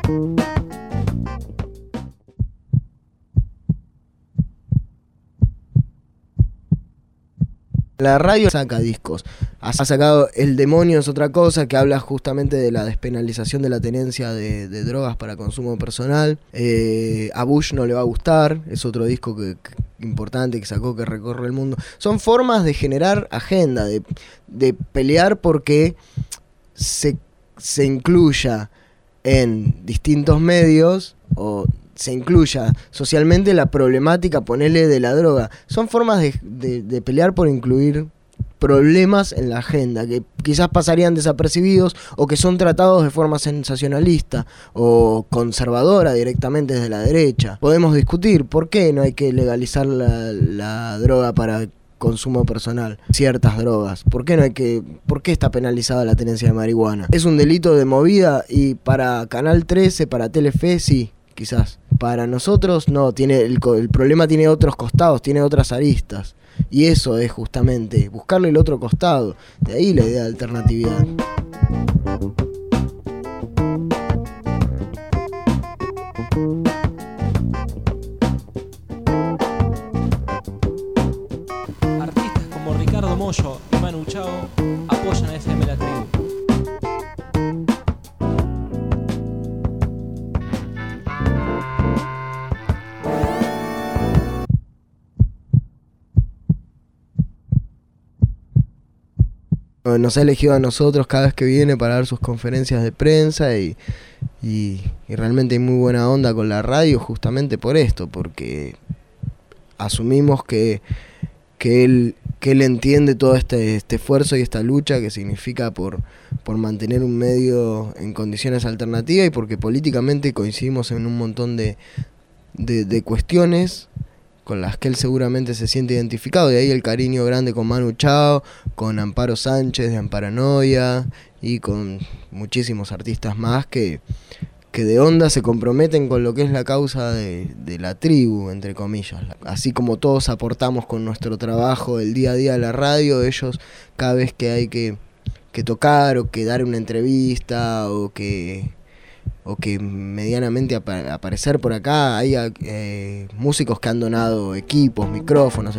La radio saca discos. Ha sacado El Demonio es otra cosa, que habla justamente de la despenalización de la tenencia de drogas para consumo personal. A Bush no le va a gustar, es otro disco importante que sacó, que recorre el mundo. Son formas de generar agenda, de pelear porque se incluya en distintos medios o se incluya socialmente la problemática, ponele, de la droga. Son formas de pelear por incluir problemas en la agenda que quizás pasarían desapercibidos o que son tratados de forma sensacionalista o conservadora directamente desde la derecha. Podemos discutir por qué no hay que legalizar la droga para consumo personal, ciertas drogas. ¿Por qué está penalizada la tenencia de marihuana? ¿Es un delito de movida? Y para Canal 13, para Telefe, sí, quizás. Para nosotros no, el problema tiene otros costados, tiene otras aristas. Y eso es justamente buscarle el otro costado. De ahí la idea de alternatividad. Artistas como Ricardo Mollo y Manu Chao apoyan a FM La Tribu. Nos ha elegido a nosotros cada vez que viene para dar sus conferencias de prensa y realmente hay muy buena onda con la radio justamente por esto, porque asumimos que él entiende todo este esfuerzo y esta lucha que significa por mantener un medio en condiciones alternativas y porque políticamente coincidimos en un montón de cuestiones con las que él seguramente se siente identificado. De ahí el cariño grande con Manu Chao, con Amparo Sánchez de Amparanoia y con muchísimos artistas más que de onda se comprometen con lo que es la causa de la tribu, entre comillas. Así como todos aportamos con nuestro trabajo el día a día a la radio, ellos cada vez que hay que tocar o que dar una entrevista o que medianamente aparecer por acá, hay músicos que han donado equipos, micrófonos.